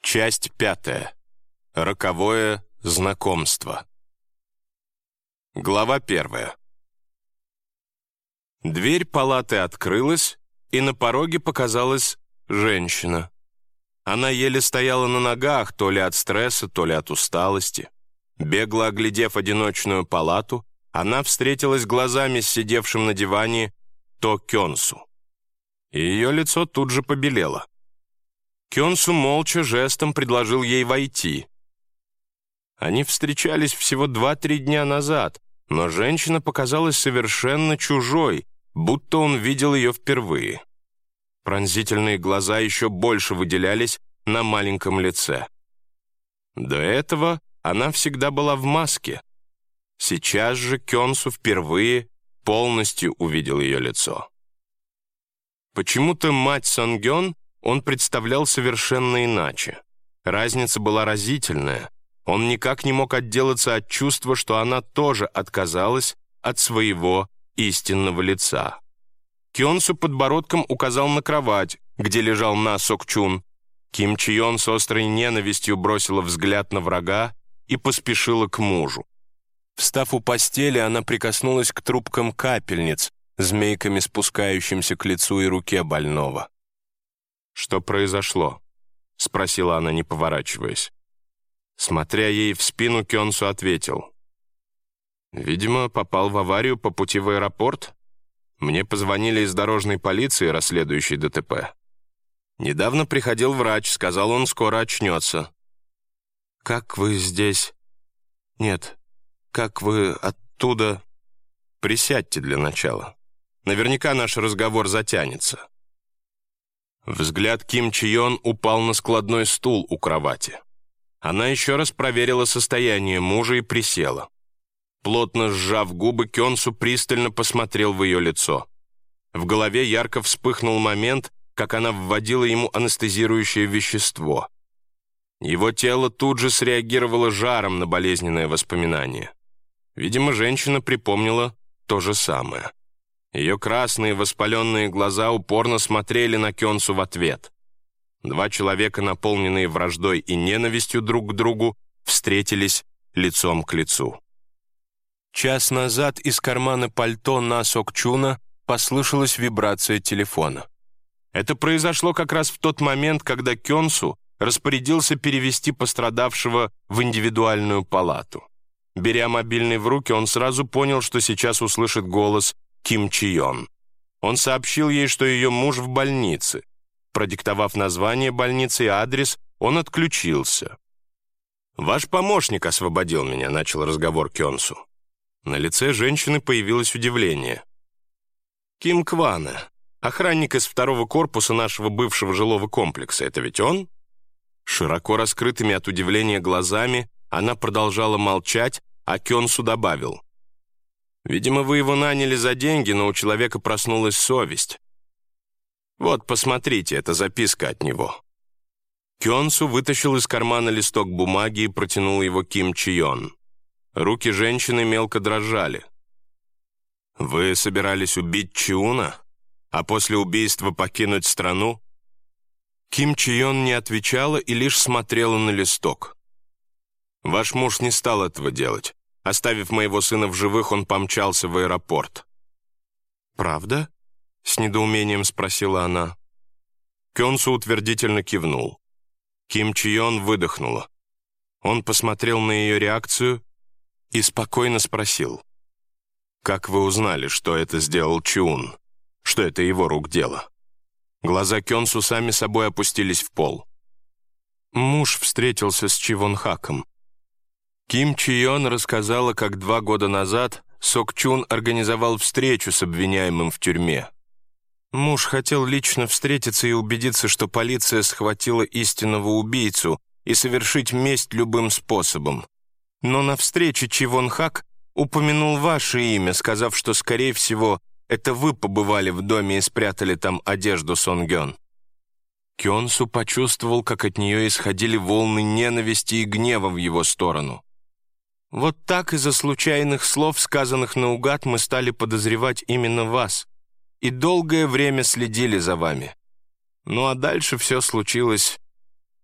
Часть 5. Роковое знакомство. Глава 1. Дверь палаты открылась, и на пороге показалась женщина. Она еле стояла на ногах, то ли от стресса, то ли от усталости. Бегло оглядев одиночную палату, она встретилась глазами с сидевшим на диване То Кёнсу. И ее лицо тут же побелело. Кёнсу молча жестом предложил ей войти. Они встречались всего 2-3 дня назад, но женщина показалась совершенно чужой, будто он видел ее впервые. Пронзительные глаза еще больше выделялись на маленьком лице. До этого она всегда была в маске. Сейчас же Кёнсу впервые полностью увидел ее лицо. Почему-то мать Сонгён он представлял совершенно иначе. Разница была разительная. Он никак не мог отделаться от чувства, что она тоже отказалась от своего истинного лица. Кёнсу подбородком указал на кровать, где лежал На Сок Чун. Ким Чион с острой ненавистью бросила взгляд на врага и поспешила к мужу. Встав у постели, она прикоснулась к трубкам капельниц, змейками спускающимся к лицу и руке больного. «Что произошло?» — спросила она, не поворачиваясь. Смотря ей в спину, Кёнсу ответил. «Видимо, попал в аварию по пути в аэропорт. Мне позвонили из дорожной полиции, расследующей ДТП. Недавно приходил врач, сказал, он скоро очнется». «Как вы здесь?» «Нет, как вы оттуда?» «Присядьте для начала. Наверняка наш разговор затянется». Взгляд Ким Чион упал на складной стул у кровати. Она еще раз проверила состояние мужа и присела. Плотно сжав губы, Кёнсу пристально посмотрел в ее лицо. В голове ярко вспыхнул момент, как она вводила ему анестезирующее вещество. Его тело тут же среагировало жаром на болезненное воспоминание. Видимо, женщина припомнила то же самое. Ее красные воспаленные глаза упорно смотрели на Кёнсу в ответ. Два человека, наполненные враждой и ненавистью друг к другу, встретились лицом к лицу. Час назад из кармана пальто На Сок Чуна послышалась вибрация телефона. Это произошло как раз в тот момент, когда Кёнсу распорядился перевести пострадавшего в индивидуальную палату. Беря мобильный в руки, он сразу понял, что сейчас услышит голос Ким Чион. Он сообщил ей, что ее муж в больнице. Продиктовав название больницы и адрес, он отключился. «Ваш помощник освободил меня», — начал разговор Кёнсу. На лице женщины появилось удивление. «Ким Квана, охранник из 2-го корпуса нашего бывшего жилого комплекса, это ведь он?» Широко раскрытыми от удивления глазами она продолжала молчать, а Кёнсу добавил. «Видимо, вы его наняли за деньги, но у человека проснулась совесть. Вот, посмотрите, это записка от него». Кёнсу вытащил из кармана листок бумаги и протянул его Ким Чион. Руки женщины мелко дрожали. «Вы собирались убить Чиуна, а после убийства покинуть страну?» Ким Чион не отвечала и лишь смотрела на листок. «Ваш муж не стал этого делать. Оставив моего сына в живых, он помчался в аэропорт». «Правда?» — с недоумением спросила она. Кёнсу утвердительно кивнул. Ким Чион выдохнула. Он посмотрел на ее реакцию и спокойно спросил. «Как вы узнали, что это сделал Чиун? Что это его рук дело?» Глаза Кёнсу сами собой опустились в пол. «Муж встретился с Чи Вон Хаком». Ким Чион рассказала, как 2 года назад Сок Чун организовал встречу с обвиняемым в тюрьме. Муж хотел лично встретиться и убедиться, что полиция схватила истинного убийцу, и совершить месть любым способом. Но на встрече Чи Вон Хак упомянул ваше имя, сказав, что, скорее всего, это вы побывали в доме и спрятали там одежду Сонгён. Кёнсу почувствовал, как от нее исходили волны ненависти и гнева в его сторону. «Вот так из-за случайных слов, сказанных наугад, мы стали подозревать именно вас, и долгое время следили за вами. Ну а дальше все случилось...»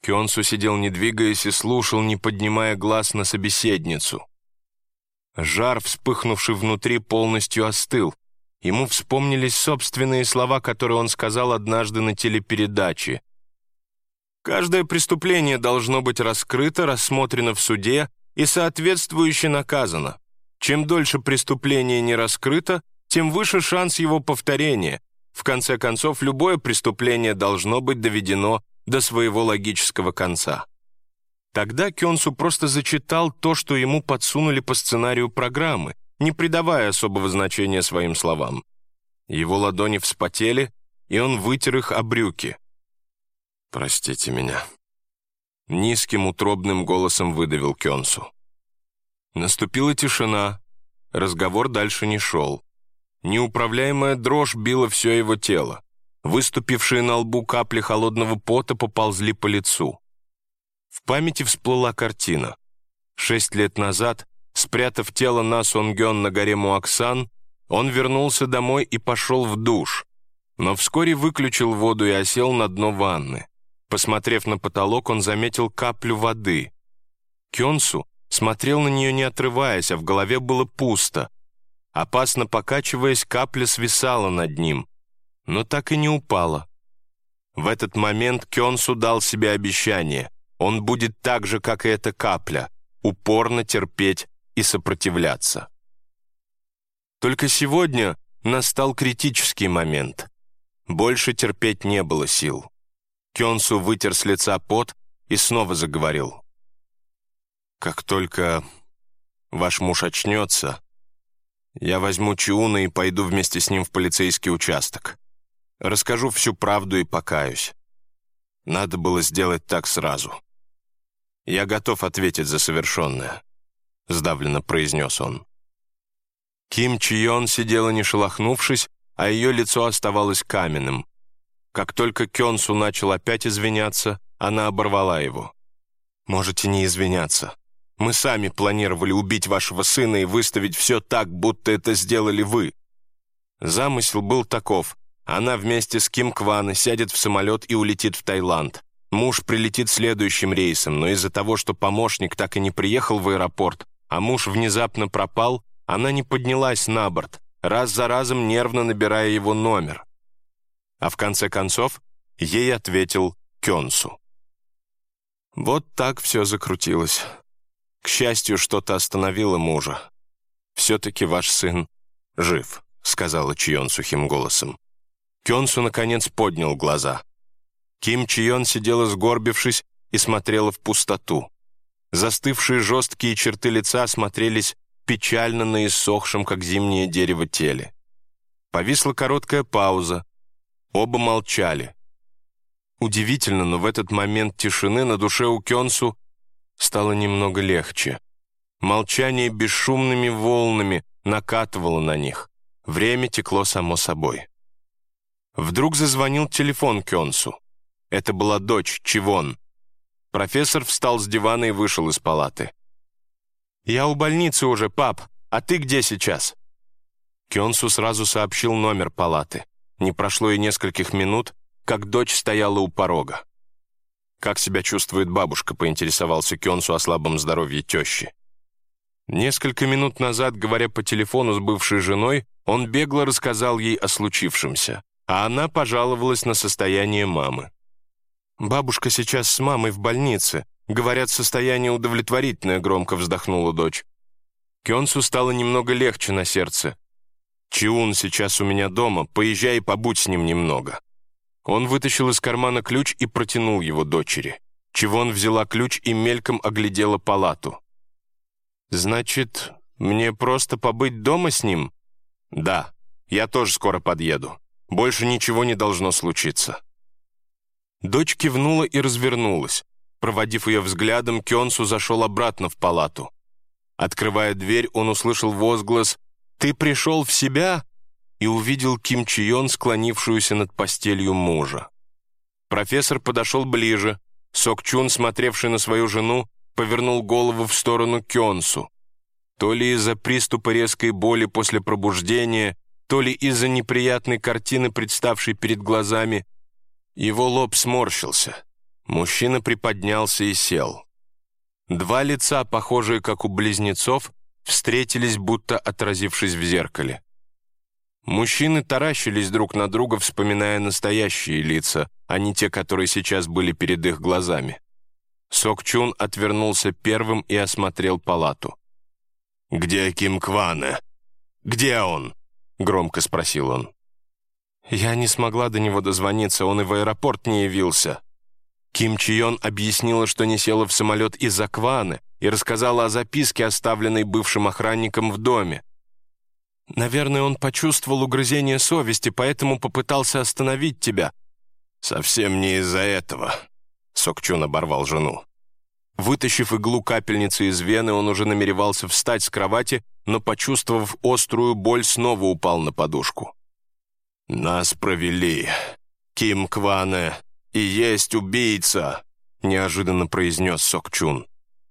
Кёнсу сидел, не двигаясь, и слушал, не поднимая глаз на собеседницу. Жар, вспыхнувший внутри, полностью остыл. Ему вспомнились собственные слова, которые он сказал однажды на телепередаче. «Каждое преступление должно быть раскрыто, рассмотрено в суде и соответствующе наказано. Чем дольше преступление не раскрыто, тем выше шанс его повторения. В конце концов, любое преступление должно быть доведено до своего логического конца». Тогда Кёнсу просто зачитал то, что ему подсунули по сценарию программы, не придавая особого значения своим словам. Его ладони вспотели, и он вытер их о брюки. «Простите меня», — низким утробным голосом выдавил Кёнсу. Наступила тишина, разговор дальше не шел. Неуправляемая дрожь била все его тело. Выступившие на лбу капли холодного пота поползли по лицу. В памяти всплыла картина. 6 лет назад, спрятав тело На Сонгён на горе Муаксан, он вернулся домой и пошел в душ, но вскоре выключил воду и осел на дно ванны. Посмотрев на потолок, он заметил каплю воды. Кёнсу смотрел на нее, не отрываясь, а в голове было пусто. Опасно покачиваясь, капля свисала над ним, но так и не упала. В этот момент Кёнсу дал себе обещание. Он будет так же, как и эта капля, упорно терпеть и сопротивляться. Только сегодня настал критический момент. Больше терпеть не было сил. Кёнсу вытер с лица пот и снова заговорил. «Как только ваш муж очнется, я возьму Чиуна и пойду вместе с ним в полицейский участок. Расскажу всю правду и покаюсь. Надо было сделать так сразу. Я готов ответить за совершенное», — сдавленно произнес он. Ким Чион сидела не шелохнувшись, а ее лицо оставалось каменным. Как только Кёнсу начал опять извиняться, она оборвала его. «Можете не извиняться. Мы сами планировали убить вашего сына и выставить все так, будто это сделали вы». Замысел был таков. Она вместе с Ким Кван сядет в самолет и улетит в Таиланд. Муж прилетит следующим рейсом, но из-за того, что помощник так и не приехал в аэропорт, а муж внезапно пропал, она не поднялась на борт, раз за разом нервно набирая его номер. А в конце концов ей ответил Кёнсу. Вот так все закрутилось. К счастью, что-то остановило мужа. «Все-таки ваш сын жив», — сказала Чион сухим голосом. Кёнсу, наконец, поднял глаза. Ким Чион сидела сгорбившись и смотрела в пустоту. Застывшие жесткие черты лица смотрелись печально на иссохшем, как зимнее дерево, теле. Повисла короткая пауза. Оба молчали. Удивительно, но в этот момент тишины на душе у Кёнсу стало немного легче. Молчание бесшумными волнами накатывало на них. Время текло само собой. Вдруг зазвонил телефон Кёнсу. Это была дочь, Чивон. Профессор встал с дивана и вышел из палаты. «Я у больницы уже, пап. А ты где сейчас?» Кёнсу сразу сообщил номер палаты. Не прошло и нескольких минут, как дочь стояла у порога. «Как себя чувствует бабушка?» — поинтересовался Кёнсу о слабом здоровье тещи. Несколько минут назад, говоря по телефону с бывшей женой, он бегло рассказал ей о случившемся, а она пожаловалась на состояние мамы. «Бабушка сейчас с мамой в больнице. Говорят, состояние удовлетворительное», — громко вздохнула дочь. Кёнсу стало немного легче на сердце. «Чиун сейчас у меня дома, поезжай и побудь с ним немного». Он вытащил из кармана ключ и протянул его дочери. Чивон взяла ключ и мельком оглядела палату. «Значит, мне просто побыть дома с ним?» «Да, я тоже скоро подъеду. Больше ничего не должно случиться». Дочь кивнула и развернулась. Проводив ее взглядом, Кёнсу зашел обратно в палату. Открывая дверь, он услышал возглас «Ты пришел в себя?» и увидел Ким Чион, склонившуюся над постелью мужа. Профессор подошел ближе. Сок Чун, смотревший на свою жену, повернул голову в сторону Кёнсу. То ли из-за приступа резкой боли после пробуждения, то ли из-за неприятной картины, представшей перед глазами, его лоб сморщился. Мужчина приподнялся и сел. Два лица, похожие как у близнецов, встретились, будто отразившись в зеркале. Мужчины таращились друг на друга, вспоминая настоящие лица, а не те, которые сейчас были перед их глазами. Сок-Чун отвернулся первым и осмотрел палату. «Где Ким Кване? Где он?» — громко спросил он. «Я не смогла до него дозвониться, он и в аэропорт не явился». Ким Чион объяснила, что не села в самолет из-за Кваны и рассказала о записке, оставленной бывшим охранником в доме. «Наверное, он почувствовал угрызение совести, поэтому попытался остановить тебя». «Совсем не из-за этого», — Сок-Чун оборвал жену. Вытащив иглу капельницы из вены, он уже намеревался встать с кровати, но, почувствовав острую боль, снова упал на подушку. «Нас провели. Ким Кване и есть убийца», — неожиданно произнес Сок-Чун.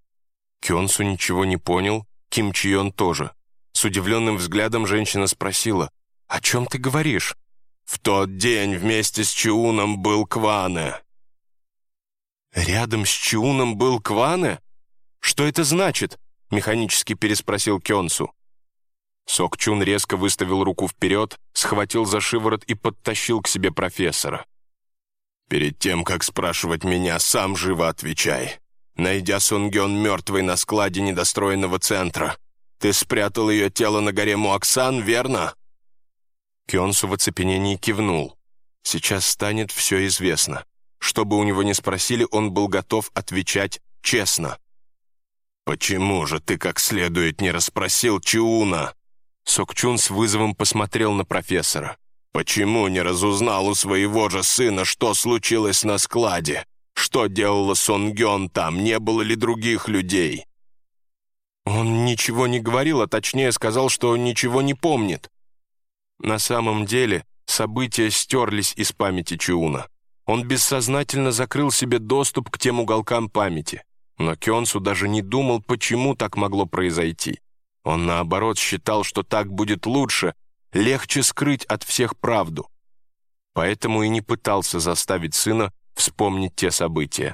Кёнсу ничего не понял, Ким Чион тоже. С удивленным взглядом женщина спросила: «О чем ты говоришь?» «В тот день вместе с Чиуном был Кване». «Рядом с Чиуном был Кване? Что это значит?» — механически переспросил Кёнсу. Сок-Чун резко выставил руку вперед, схватил за шиворот и подтащил к себе профессора. «Перед тем, как спрашивать меня, сам живо отвечай. Найдя Сунгён мертвой на складе недостроенного центра, ты спрятал ее тело на горе Муаксан, верно?» Кёнсу в оцепенении кивнул. Сейчас станет все известно. Что бы у него ни спросили, он был готов отвечать честно. «Почему же ты как следует не расспросил Чиуна?» Сок-Чун с вызовом посмотрел на профессора. «Почему не разузнал у своего же сына, что случилось на складе? Что делала Сунгён там? Не было ли других людей?» Он ничего не говорил, а точнее сказал, что ничего не помнит. На самом деле события стерлись из памяти Чиуна. Он бессознательно закрыл себе доступ к тем уголкам памяти. Но Кёнсу даже не думал, почему так могло произойти. Он, наоборот, считал, что так будет лучше, легче скрыть от всех правду. Поэтому и не пытался заставить сына вспомнить те события.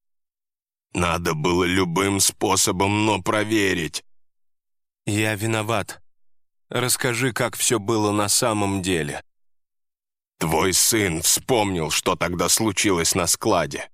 «Надо было любым способом, но проверить». «Я виноват. Расскажи, как все было на самом деле». «Твой сын вспомнил, что тогда случилось на складе».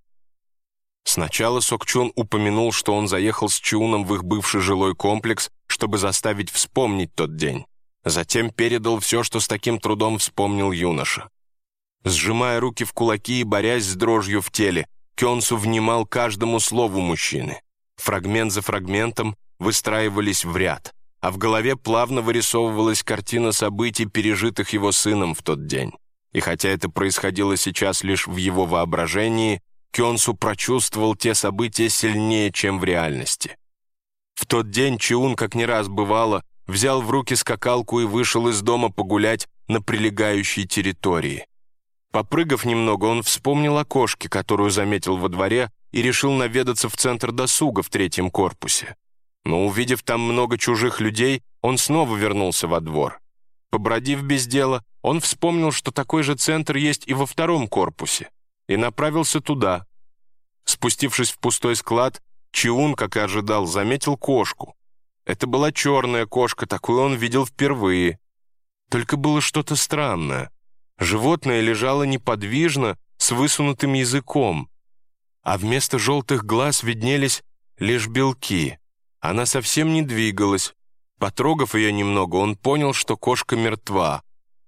Сначала Сок-Чун упомянул, что он заехал с Чиуном в их бывший жилой комплекс, чтобы заставить вспомнить тот день. Затем передал все, что с таким трудом вспомнил юноша. Сжимая руки в кулаки и борясь с дрожью в теле, Кёнсу внимал каждому слову мужчины. Фрагмент за фрагментом выстраивались в ряд, а в голове плавно вырисовывалась картина событий, пережитых его сыном в тот день. И хотя это происходило сейчас лишь в его воображении, Кёнсу прочувствовал те события сильнее, чем в реальности. В тот день Чиун, как не раз бывало, взял в руки скакалку и вышел из дома погулять на прилегающей территории. Попрыгав немного, он вспомнил о кошке, которую заметил во дворе, и решил наведаться в центр досуга в 3-м корпусе. Но, увидев там много чужих людей, он снова вернулся во двор. Побродив без дела, он вспомнил, что такой же центр есть и во 2-м корпусе, и направился туда. Спустившись в пустой склад, Чиун, как и ожидал, заметил кошку. Это была черная кошка, такую он видел впервые. Только было что-то странное. Животное лежало неподвижно, с высунутым языком, а вместо желтых глаз виднелись лишь белки. Она совсем не двигалась. Потрогав ее немного, он понял, что кошка мертва.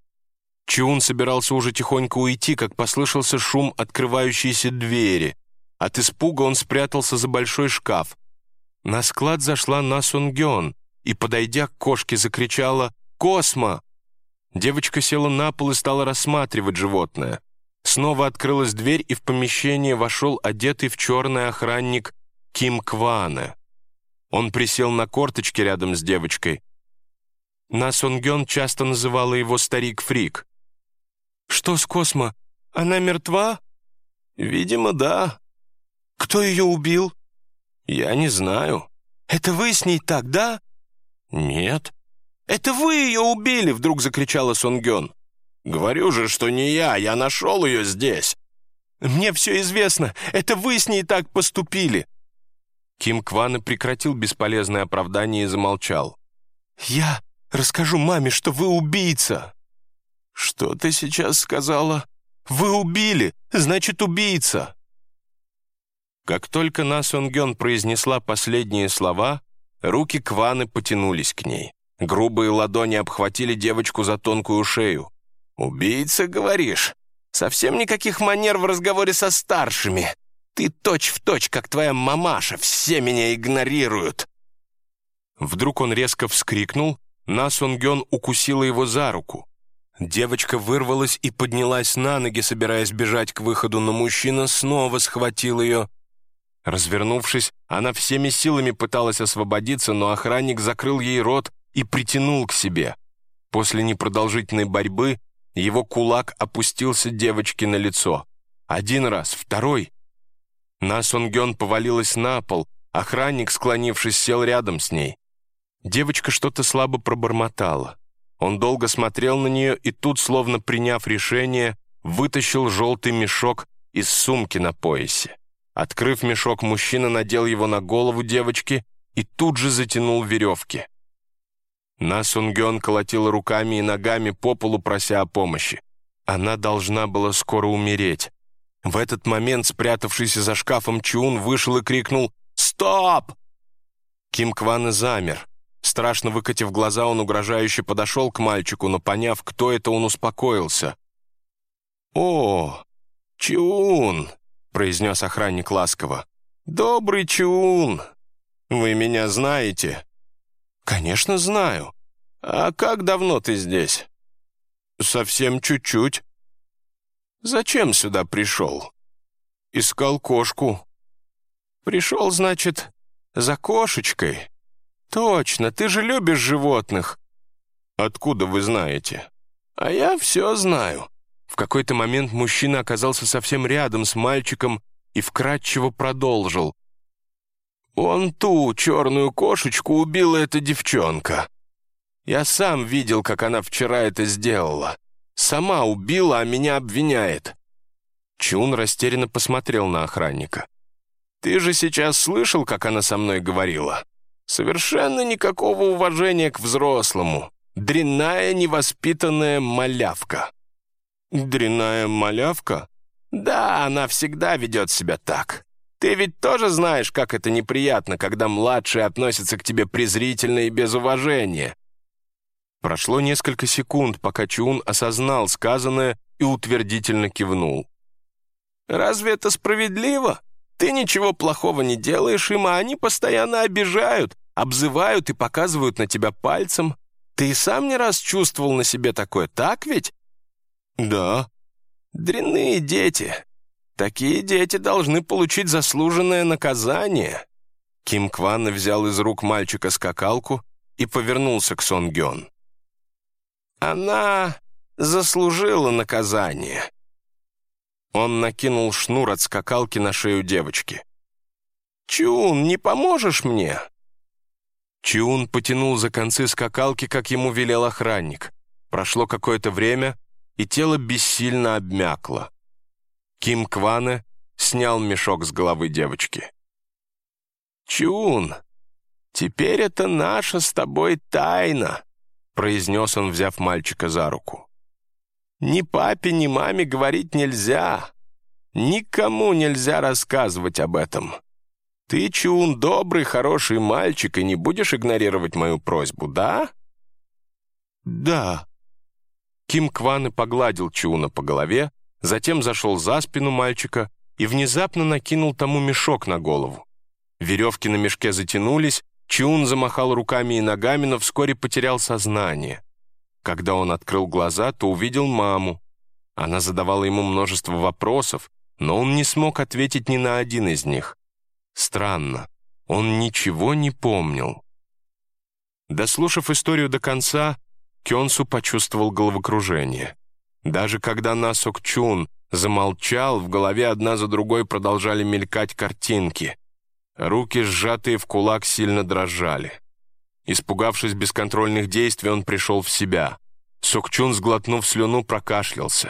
Чиун собирался уже тихонько уйти, как послышался шум открывающейся двери. От испуга он спрятался за большой шкаф. На склад зашла На Сунгён и, подойдя к кошке, закричала «Космо!». Девочка села на пол и стала рассматривать животное. Снова открылась дверь, и в помещение вошел одетый в черный охранник Ким Кване. Он присел на корточки рядом с девочкой. На Сунгён часто называла его «старик-фрик». «Что с Космо? Она мертва?» «Видимо, да». «Кто ее убил?» «Я не знаю». «Это вы с ней так, да?» «Нет». «Это вы ее убили!» — вдруг закричала Сунгён. «Говорю же, что не я нашел ее здесь». Мне все известно. Это вы с ней так поступили!» Ким Квана прекратил бесполезное оправдание и замолчал. «Я расскажу маме, что вы убийца!» «Что ты сейчас сказала?» «Вы убили, значит, убийца!» Как только На Сон-гён произнесла последние слова, руки Кваны потянулись к ней. Грубые ладони обхватили девочку за тонкую шею. «Убийца, говоришь? Совсем никаких манер в разговоре со старшими. Ты точь-в-точь, как твоя мамаша, все меня игнорируют!» Вдруг он резко вскрикнул, На Сон-гён укусила его за руку. Девочка вырвалась и поднялась на ноги, собираясь бежать к выходу, но мужчина снова схватил ее. Развернувшись, она всеми силами пыталась освободиться, но охранник закрыл ей рот и притянул к себе. После непродолжительной борьбы его кулак опустился девочке на лицо. Один раз, второй. На Сон-гён повалилась на пол, охранник, склонившись, сел рядом с ней. Девочка что-то слабо пробормотала. Он долго смотрел на нее и тут, словно приняв решение, вытащил желтый мешок из сумки на поясе. Открыв мешок, мужчина надел его на голову девочки и тут же затянул веревки. На Сон-гён колотила руками и ногами по полу, прося о помощи. Она должна была скоро умереть. В этот момент спрятавшийся за шкафом Чун вышел и крикнул «Стоп!». Ким Квана замер. Страшно выкатив глаза, он угрожающе подошел к мальчику, но, поняв, кто это, он успокоился. «О, Чун!» — произнес охранник ласково. «Добрый Чун! Вы меня знаете?» «Конечно, знаю. А как давно ты здесь?» «Совсем чуть-чуть». «Зачем сюда пришел?» «Искал кошку». «Пришел, значит, за кошечкой?» «Точно, ты же любишь животных». «Откуда вы знаете?» «А я все знаю». В какой-то момент мужчина оказался совсем рядом с мальчиком и вкратчиво продолжил. «Вон ту черную кошечку убила эта девчонка. Я сам видел, как она вчера это сделала. Сама убила, а меня обвиняет». Чун растерянно посмотрел на охранника. «Ты же сейчас слышал, как она со мной говорила? Совершенно никакого уважения к взрослому. Дрянная, невоспитанная малявка». «Дрянная малявка?» «Да, она всегда ведет себя так. Ты ведь тоже знаешь, как это неприятно, когда младшие относятся к тебе презрительно и без уважения». Прошло несколько секунд, пока Чун осознал сказанное и утвердительно кивнул. «Разве это справедливо? Ты ничего плохого не делаешь им, а они постоянно обижают, обзывают и показывают на тебя пальцем. Ты и сам не раз чувствовал на себе такое, так ведь?» «Да». «Дрянные дети. Такие дети должны получить заслуженное наказание». Ким Квана взял из рук мальчика скакалку и повернулся к Сон-гён. «Она заслужила наказание». Он накинул шнур от скакалки на шею девочки. «Чун, не поможешь мне?» Чун потянул за концы скакалки, как ему велел охранник. Прошло какое-то время, и тело бессильно обмякло. Ким Квана снял мешок с головы девочки. «Чун, теперь это наша с тобой тайна», — произнес он, взяв мальчика за руку. «Ни папе, ни маме говорить нельзя. Никому нельзя рассказывать об этом. Ты, Чун, добрый, хороший мальчик, и не будешь игнорировать мою просьбу, да?» «Да». Ким Квана погладил Чуна по голове, затем зашел за спину мальчика и внезапно накинул тому мешок на голову. Веревки на мешке затянулись, Чун замахал руками и ногами, но вскоре потерял сознание. Когда он открыл глаза, то увидел маму. Она задавала ему множество вопросов, но он не смог ответить ни на один из них. Странно, он ничего не помнил. Дослушав историю до конца, Кёнсу почувствовал головокружение. Даже когда На Сок-чун замолчал, в голове одна за другой продолжали мелькать картинки. Руки, сжатые в кулак, сильно дрожали. Испугавшись бесконтрольных действий, он пришел в себя. Сок-чун, сглотнув слюну, прокашлялся.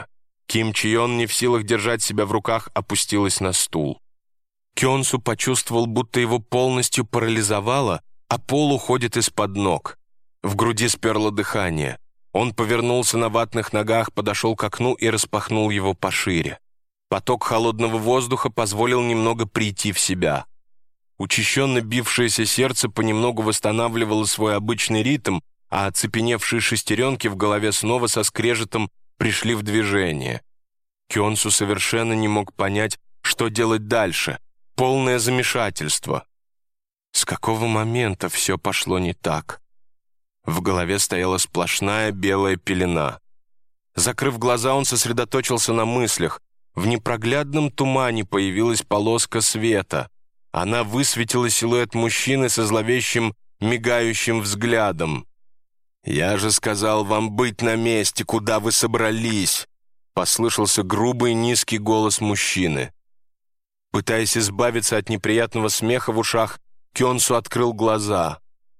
Ким Чион, не в силах держать себя в руках, опустилась на стул. Кёнсу почувствовал, будто его полностью парализовало, а пол уходит из-под ног. В груди сперло дыхание. Он повернулся на ватных ногах, подошел к окну и распахнул его пошире. Поток холодного воздуха позволил немного прийти в себя. Учащенно бившееся сердце понемногу восстанавливало свой обычный ритм, а оцепеневшие шестеренки в голове снова со скрежетом пришли в движение. Кёнсу совершенно не мог понять, что делать дальше. Полное замешательство. С какого момента все пошло не так? В голове стояла сплошная белая пелена. Закрыв глаза, он сосредоточился на мыслях. В непроглядном тумане появилась полоска света. Она высветила силуэт мужчины со зловещим, мигающим взглядом. «Я же сказал вам быть на месте, куда вы собрались!» Послышался грубый низкий голос мужчины. Пытаясь избавиться от неприятного смеха в ушах, Кёнсу открыл глаза.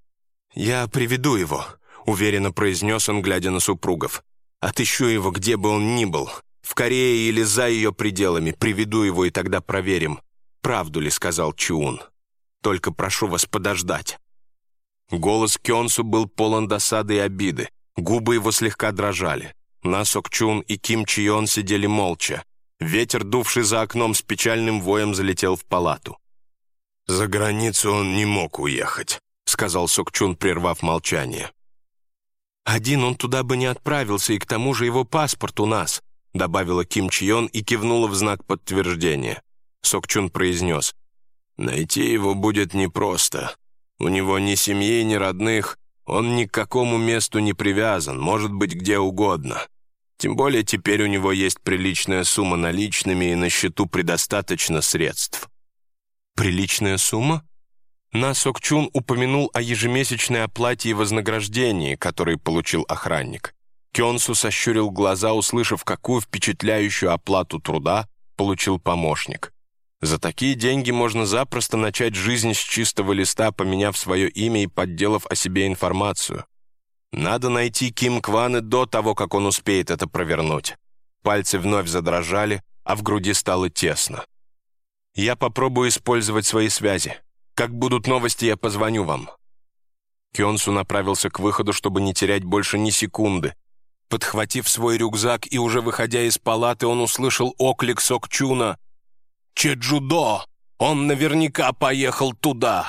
«Я приведу его», — уверенно произнес он, глядя на супругов. «Отыщу его, где бы он ни был. В Корее или за ее пределами. Приведу его, и тогда проверим, правду ли сказал Чиун. Только прошу вас подождать». Голос Кёнсу был полон досады и обиды. Губы его слегка дрожали. На Сок Чун и Ким Чион сидели молча. Ветер, дувший за окном, с печальным воем залетел в палату. «За границу он не мог уехать», — сказал Сок Чун, прервав молчание. «Один он туда бы не отправился, и к тому же его паспорт у нас», — добавила Ким Чион и кивнула в знак подтверждения. Сок Чун произнес: «Найти его будет непросто. У него ни семьи, ни родных, он ни к какому месту не привязан, может быть где угодно. Тем более теперь у него есть приличная сумма наличными, и на счету предостаточно средств». «Приличная сумма?» На Сок Чун упомянул о ежемесячной оплате и вознаграждении, которые получил охранник. Кёнсу сощурил глаза, услышав, какую впечатляющую оплату труда получил помощник. За такие деньги можно запросто начать жизнь с чистого листа, поменяв свое имя и подделав о себе информацию. Надо найти Ким Квана до того, как он успеет это провернуть. Пальцы вновь задрожали, а в груди стало тесно. «Я попробую использовать свои связи. Как будут новости, я позвоню вам». Кёнсу направился к выходу, чтобы не терять больше ни секунды. Подхватив свой рюкзак и уже выходя из палаты, он услышал оклик Сок Чуна: «Чеджудо! Он наверняка поехал туда!»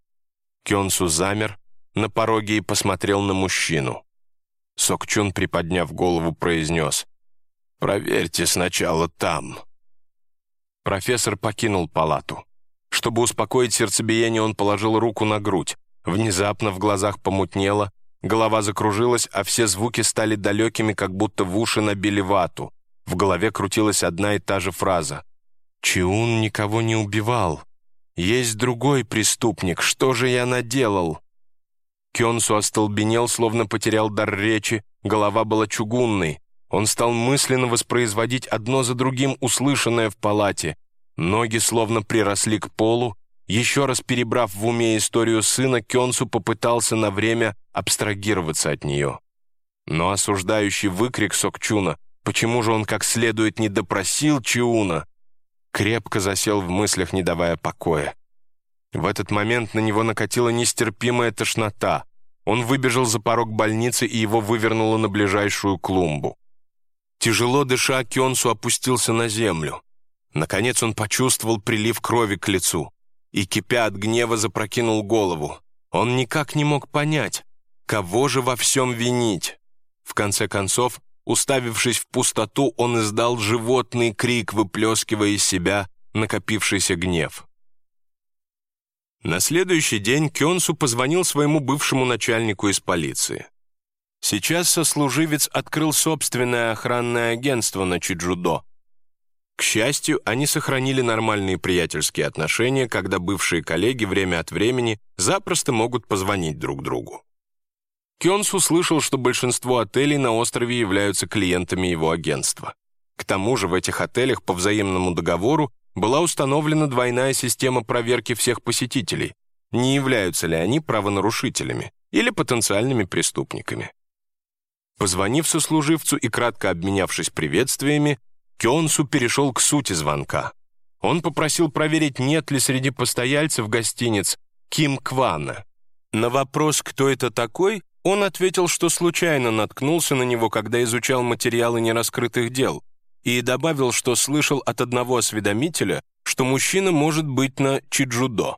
Кёнсу замер на пороге и посмотрел на мужчину. Сок Чун, приподняв голову, произнес: «Проверьте сначала там». Профессор покинул палату. Чтобы успокоить сердцебиение, он положил руку на грудь. Внезапно в глазах помутнело, голова закружилась, а все звуки стали далекими, как будто в уши набили вату. В голове крутилась одна и та же фраза: «Чиун никого не убивал. Есть другой преступник. Что же я наделал?» Кёнсу остолбенел, словно потерял дар речи, голова была чугунной. Он стал мысленно воспроизводить одно за другим услышанное в палате. Ноги словно приросли к полу. Еще раз перебрав в уме историю сына, Кёнсу попытался на время абстрагироваться от нее. Но осуждающий выкрик Сок Чуна, почему же он как следует не допросил Чиуна, крепко засел в мыслях, не давая покоя. В этот момент на него накатила нестерпимая тошнота. Он выбежал за порог больницы, и его вывернуло на ближайшую клумбу. Тяжело дыша, Кёнсу опустился на землю. Наконец он почувствовал прилив крови к лицу и, кипя от гнева, запрокинул голову. Он никак не мог понять, кого же во всем винить. В конце концов, уставившись в пустоту, он издал животный крик, выплескивая из себя накопившийся гнев. На следующий день Кёнсу позвонил своему бывшему начальнику из полиции. Сейчас сослуживец открыл собственное охранное агентство на Чеджудо. К счастью, они сохранили нормальные приятельские отношения, когда бывшие коллеги время от времени запросто могут позвонить друг другу. Кёнсу слышал, что большинство отелей на острове являются клиентами его агентства. К тому же в этих отелях по взаимному договору была установлена двойная система проверки всех посетителей, не являются ли они правонарушителями или потенциальными преступниками. Позвонив сослуживцу и кратко обменявшись приветствиями, Кёнсу перешел к сути звонка. Он попросил проверить, нет ли среди постояльцев гостиниц Ким Квана. На вопрос, кто это такой, он ответил, что случайно наткнулся на него, когда изучал материалы нераскрытых дел, и добавил, что слышал от одного осведомителя, что мужчина может быть на Чиджудо.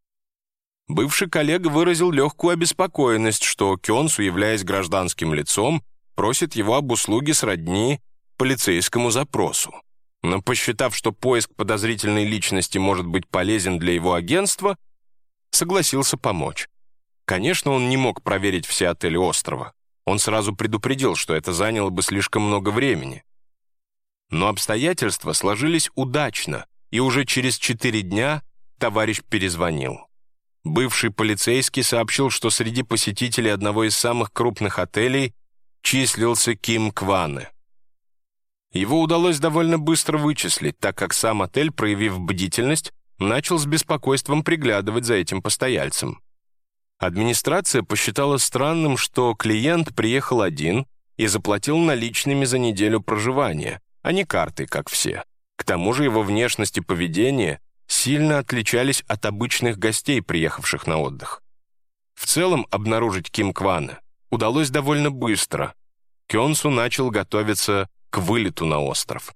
Бывший коллега выразил легкую обеспокоенность, что Кёнсу, являясь гражданским лицом, просит его об услуге сродни полицейскому запросу. Но посчитав, что поиск подозрительной личности может быть полезен для его агентства, согласился помочь. Конечно, он не мог проверить все отели острова. Он сразу предупредил, что это заняло бы слишком много времени. Но обстоятельства сложились удачно, и уже через 4 дня товарищ перезвонил. Бывший полицейский сообщил, что среди посетителей одного из самых крупных отелей числился Ким Кване. Его удалось довольно быстро вычислить, так как сам отель, проявив бдительность, начал с беспокойством приглядывать за этим постояльцем. Администрация посчитала странным, что клиент приехал один и заплатил наличными за неделю проживания, а не картой, как все. К тому же его внешность и поведение сильно отличались от обычных гостей, приехавших на отдых. В целом обнаружить Ким Квана удалось довольно быстро. Кёнсу начал готовиться к вылету на остров.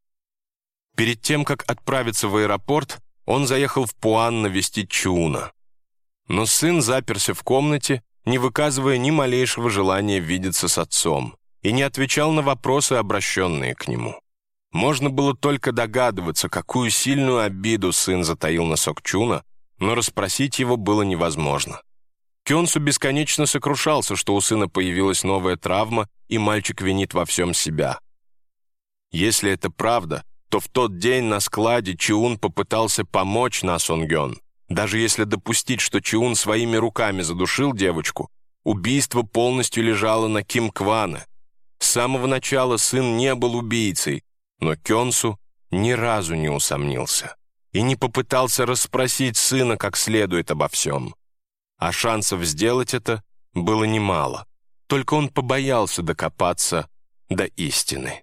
Перед тем, как отправиться в аэропорт, он заехал в Пуан навестить Чууна. Но сын заперся в комнате, не выказывая ни малейшего желания видеться с отцом, и не отвечал на вопросы, обращенные к нему. Можно было только догадываться, какую сильную обиду сын затаил на Сокчуна, но расспросить его было невозможно. Кёнсу бесконечно сокрушался, что у сына появилась новая травма, и мальчик винит во всем себя. Если это правда, то в тот день на складе Чиун попытался помочь На Сонгён. Даже если допустить, что Чиун своими руками задушил девочку, убийство полностью лежало на Ким Кване. С самого начала сын не был убийцей, но Кёнсу ни разу не усомнился и не попытался расспросить сына как следует обо всем. А шансов сделать это было немало, только он побоялся докопаться до истины.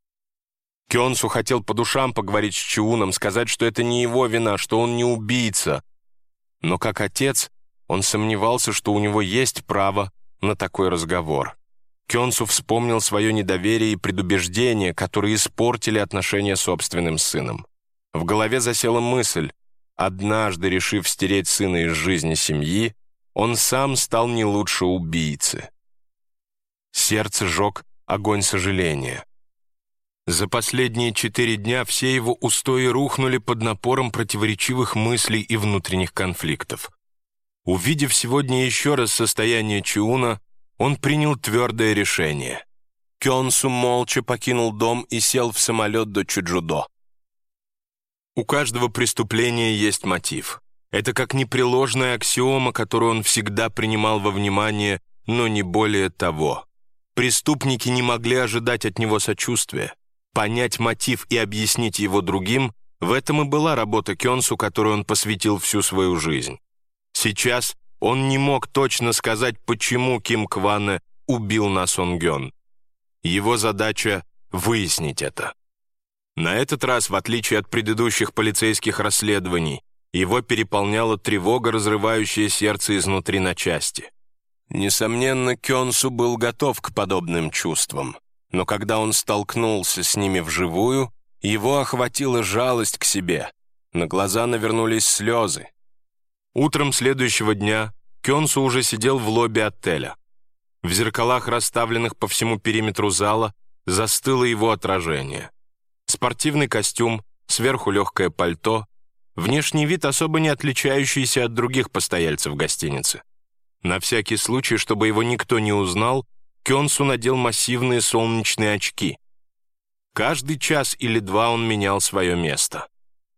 Кёнсу хотел по душам поговорить с Чиуном, сказать, что это не его вина, что он не убийца. Но как отец, он сомневался, что у него есть право на такой разговор. Кёнсу вспомнил свое недоверие и предубеждение, которые испортили отношения с собственным сыном. В голове засела мысль: однажды, решив стереть сына из жизни семьи, он сам стал не лучше убийцы. Сердце жег огонь сожаления. За последние 4 дня все его устои рухнули под напором противоречивых мыслей и внутренних конфликтов. Увидев сегодня еще раз состояние Чиуна, он принял твердое решение. Кёнсу молча покинул дом и сел в самолет до Чиджудо. У каждого преступления есть мотив. Это как непреложная аксиома, которую он всегда принимал во внимание, но не более того. Преступники не могли ожидать от него сочувствия. Понять мотив и объяснить его другим — в этом и была работа Кёнсу, которой он посвятил всю свою жизнь. Сейчас он не мог точно сказать, почему Ким Кване убил На Сонгён. Его задача — выяснить это. На этот раз, в отличие от предыдущих полицейских расследований, его переполняла тревога, разрывающая сердце изнутри на части. Несомненно, Кёнсу был готов к подобным чувствам. Но когда он столкнулся с ними вживую, его охватила жалость к себе. На глаза навернулись слезы. Утром следующего дня Кёнсу уже сидел в лобби отеля. В зеркалах, расставленных по всему периметру зала, застыло его отражение. Спортивный костюм, сверху легкое пальто, внешний вид, особо не отличающийся от других постояльцев гостиницы. На всякий случай, чтобы его никто не узнал, Кёнсу надел массивные солнечные очки. Каждый час или два он менял свое место.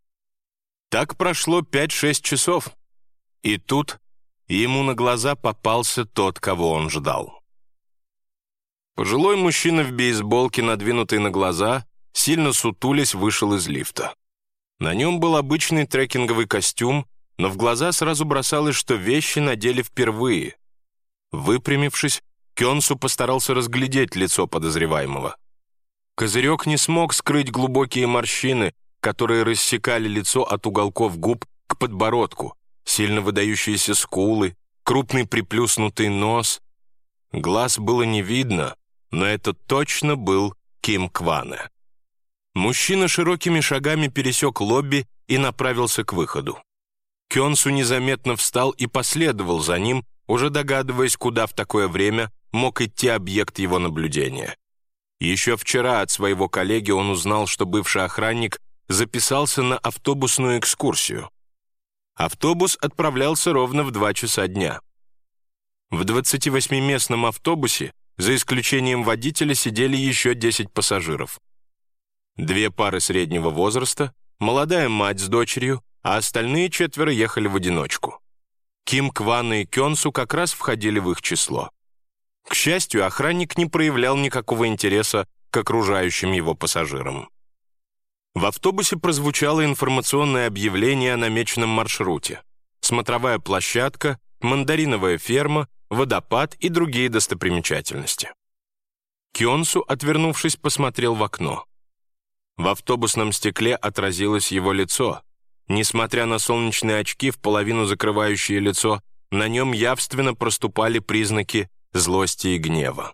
Так прошло 5-6 часов. И тут ему на глаза попался тот, кого он ждал. Пожилой мужчина в бейсболке, надвинутый на глаза, сильно сутулясь, вышел из лифта. На нем был обычный трекинговый костюм, но в глаза сразу бросалось, что вещи надели впервые. Выпрямившись, Кёнсу постарался разглядеть лицо подозреваемого. Козырек не смог скрыть глубокие морщины, которые рассекали лицо от уголков губ к подбородку, сильно выдающиеся скулы, крупный приплюснутый нос. Глаз было не видно, но это точно был Ким Кване. Мужчина широкими шагами пересек лобби и направился к выходу. Кёнсу незаметно встал и последовал за ним, уже догадываясь, куда в такое время мог идти объект его наблюдения. Еще вчера от своего коллеги он узнал, что бывший охранник записался на автобусную экскурсию. Автобус отправлялся ровно в 2 часа дня. В 28-местном автобусе, за исключением водителя, сидели еще 10 пассажиров. 2 пары среднего возраста, молодая мать с дочерью, а остальные 4 ехали в одиночку. Ким Кване и Кёнсу как раз входили в их число. К счастью, охранник не проявлял никакого интереса к окружающим его пассажирам. В автобусе прозвучало информационное объявление о намеченном маршруте: смотровая площадка, мандариновая ферма, водопад и другие достопримечательности. Кёнсу, отвернувшись, посмотрел в окно. В автобусном стекле отразилось его лицо. Несмотря на солнечные очки, в половину закрывающие лицо, на нем явственно проступали признаки злости и гнева.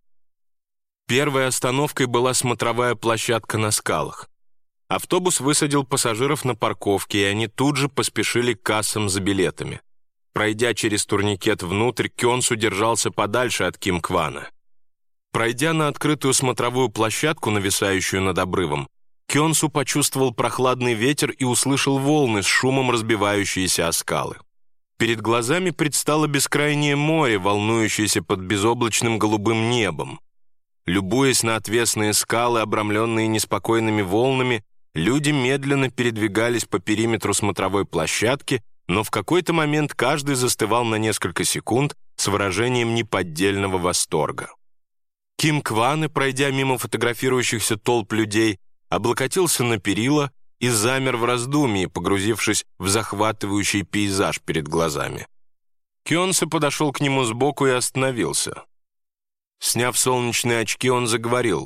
Первой остановкой была смотровая площадка на скалах. Автобус высадил пассажиров на парковке, и они тут же поспешили к кассам за билетами. Пройдя через турникет внутрь, Кёнсу держался подальше от Ким Квана. Пройдя на открытую смотровую площадку, нависающую над обрывом, Кёнсу почувствовал прохладный ветер и услышал волны с шумом разбивающиеся о скалы. Перед глазами предстало бескрайнее море, волнующееся под безоблачным голубым небом. Любуясь на отвесные скалы, обрамленные неспокойными волнами, люди медленно передвигались по периметру смотровой площадки, но в какой-то момент каждый застывал на несколько секунд с выражением неподдельного восторга. Ким Кване, пройдя мимо фотографирующихся толп людей, облокотился на перила и замер в раздумье, погрузившись в захватывающий пейзаж перед глазами. Кёнсу подошел к нему сбоку и остановился. Сняв солнечные очки, он заговорил: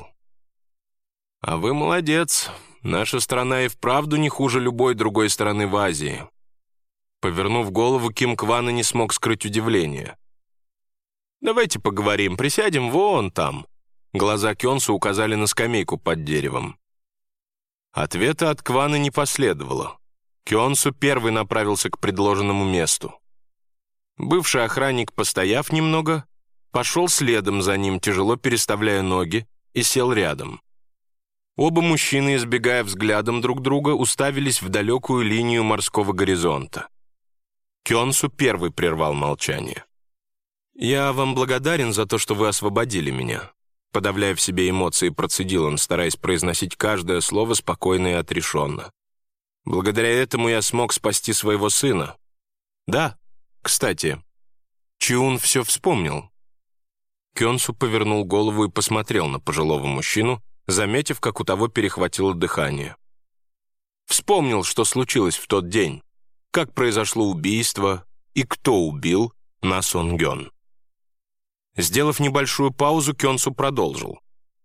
«А вы молодец. Наша страна и вправду не хуже любой другой страны в Азии». Повернув голову, Ким Кване не смог скрыть удивление. «Давайте поговорим, присядем вон там». Глаза Кёнсу указали на скамейку под деревом. Ответа от Кване не последовало. Кёнсу первый направился к предложенному месту. Бывший охранник, постояв немного, пошел следом за ним, тяжело переставляя ноги, и сел рядом. Оба мужчины, избегая взглядом друг друга, уставились в далекую линию морского горизонта. Кёнсу первый прервал молчание. «Я вам благодарен за то, что вы освободили меня». Подавляя в себе эмоции, процедил он, стараясь произносить каждое слово спокойно и отрешенно. «Благодаря этому я смог спасти своего сына. Да, кстати, Чиун все вспомнил». Кёнсу повернул голову и посмотрел на пожилого мужчину, заметив, как у того перехватило дыхание. Вспомнил, что случилось в тот день, как произошло убийство и кто убил На Сон Гён. Сделав небольшую паузу, Кёнсу продолжил.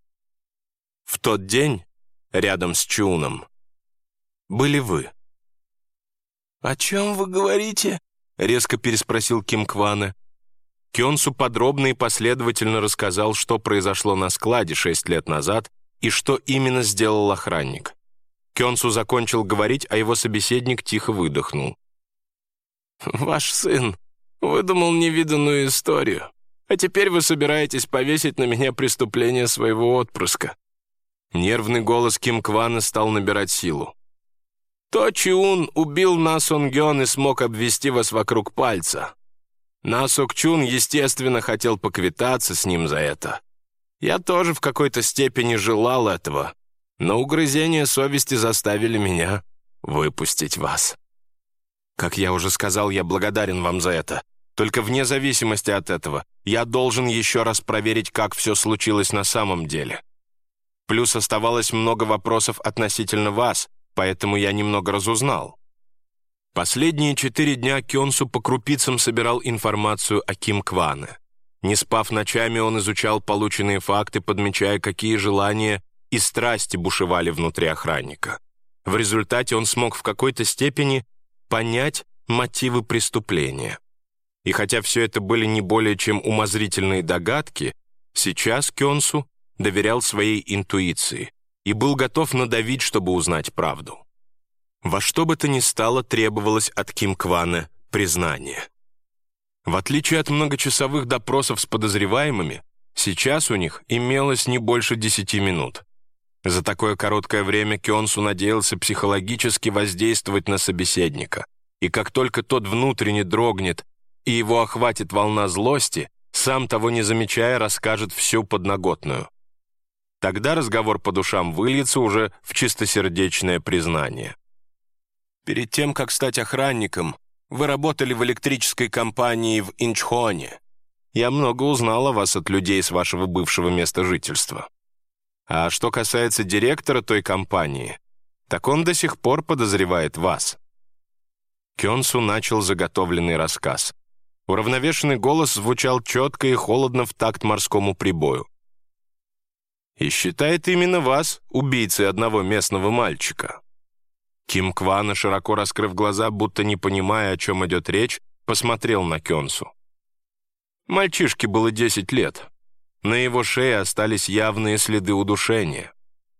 «В тот день, рядом с Чиуном, были вы». «О чем вы говорите?» — резко переспросил Ким Кване. Кёнсу подробно и последовательно рассказал, что произошло на складе 6 лет назад и что именно сделал охранник. Кёнсу закончил говорить, а его собеседник тихо выдохнул. «Ваш сын выдумал невиданную историю. А теперь вы собираетесь повесить на меня преступление своего отпрыска». Нервный голос Ким Квана стал набирать силу. «То Чиун убил На Сон Гён и смог обвести вас вокруг пальца. На Сок Чун, естественно, хотел поквитаться с ним за это. Я тоже в какой-то степени желал этого, но угрызения совести заставили меня выпустить вас. Как я уже сказал, я благодарен вам за это. Только вне зависимости от этого, я должен еще раз проверить, как все случилось на самом деле. Плюс оставалось много вопросов относительно вас, поэтому я немного разузнал». Последние 4 дня Кёнсу по крупицам собирал информацию о Ким Кване. Не спав ночами, он изучал полученные факты, подмечая, какие желания и страсти бушевали внутри охранника. В результате он смог в какой-то степени понять мотивы преступления. И хотя все это были не более чем умозрительные догадки, сейчас Кёнсу доверял своей интуиции и был готов надавить, чтобы узнать правду. Во что бы то ни стало, требовалось от Ким Квана признание. В отличие от многочасовых допросов с подозреваемыми, сейчас у них имелось не больше 10 минут. За такое короткое время Кёнсу надеялся психологически воздействовать на собеседника, и как только тот внутренне дрогнет и его охватит волна злости, сам того не замечая, расскажет всю подноготную. Тогда разговор по душам выльется уже в чистосердечное признание. «Перед тем, как стать охранником, вы работали в электрической компании в Инчхоне. Я много узнал о вас от людей с вашего бывшего места жительства. А что касается директора той компании, так он до сих пор подозревает вас». Кёнсу начал заготовленный рассказ. Уравновешенный голос звучал четко и холодно в такт морскому прибою. «И считает именно вас убийцей одного местного мальчика». Ким Квана, широко раскрыв глаза, будто не понимая, о чем идет речь, посмотрел на Кёнсу. Мальчишке было 10 лет. На его шее остались явные следы удушения.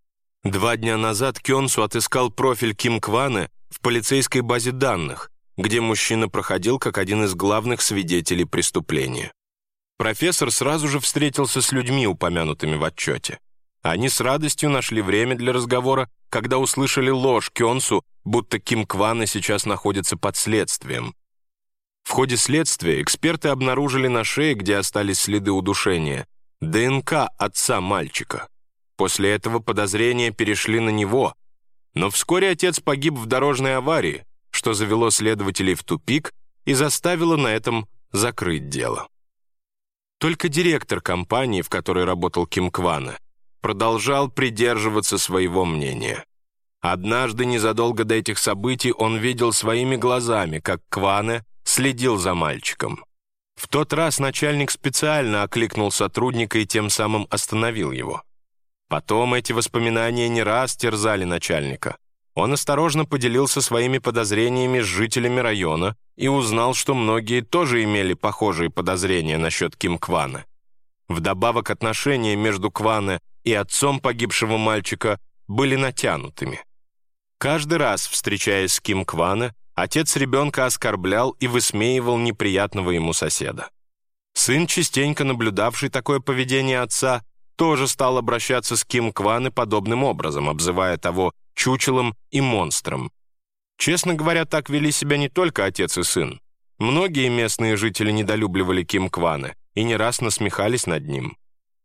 2 дня назад Кёнсу отыскал профиль Ким Квана в полицейской базе данных, где мужчина проходил как один из главных свидетелей преступления. Профессор сразу же встретился с людьми, упомянутыми в отчете. Они с радостью нашли время для разговора, когда услышали ложь Кёнсу, будто Ким Квана сейчас находится под следствием. В ходе следствия эксперты обнаружили на шее, где остались следы удушения, ДНК отца мальчика. После этого подозрения перешли на него, но вскоре отец погиб в дорожной аварии, что завело следователей в тупик и заставило на этом закрыть дело. Только директор компании, в которой работал Ким Квана, продолжал придерживаться своего мнения. Однажды, незадолго до этих событий, он видел своими глазами, как Квана следил за мальчиком. В тот раз начальник специально окликнул сотрудника и тем самым остановил его. Потом эти воспоминания не раз терзали начальника. Он осторожно поделился своими подозрениями с жителями района и узнал, что многие тоже имели похожие подозрения насчет Ким Квана. Вдобавок, отношения между Квана и отцом погибшего мальчика были натянутыми. Каждый раз, встречаясь с Ким Квана, отец ребенка оскорблял и высмеивал неприятного ему соседа. Сын, частенько наблюдавший такое поведение отца, тоже стал обращаться с Ким Квана подобным образом, обзывая того чучелом и монстром. Честно говоря, так вели себя не только отец и сын. Многие местные жители недолюбливали Ким Квана и не раз насмехались над ним.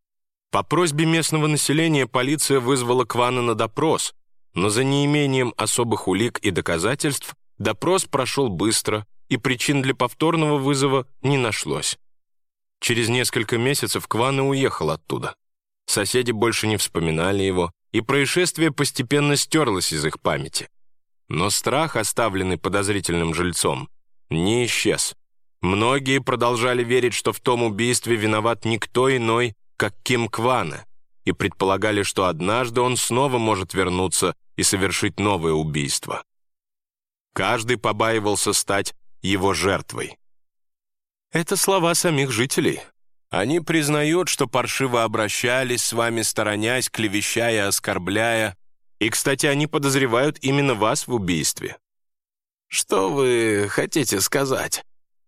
По просьбе местного населения полиция вызвала Квана на допрос, но за неимением особых улик и доказательств допрос прошел быстро, и причин для повторного вызова не нашлось. Через несколько месяцев Квана уехал оттуда. Соседи больше не вспоминали его, и происшествие постепенно стерлось из их памяти. Но страх, оставленный подозрительным жильцом, не исчез. Многие продолжали верить, что в том убийстве виноват никто иной, как Ким Квана, и предполагали, что однажды он снова может вернуться и совершить новое убийство. Каждый побаивался стать его жертвой. Это слова самих жителей. Они признают, что паршиво обращались с вами, сторонясь, клевещая, оскорбляя. И, кстати, они подозревают именно вас в убийстве. Что вы хотите сказать?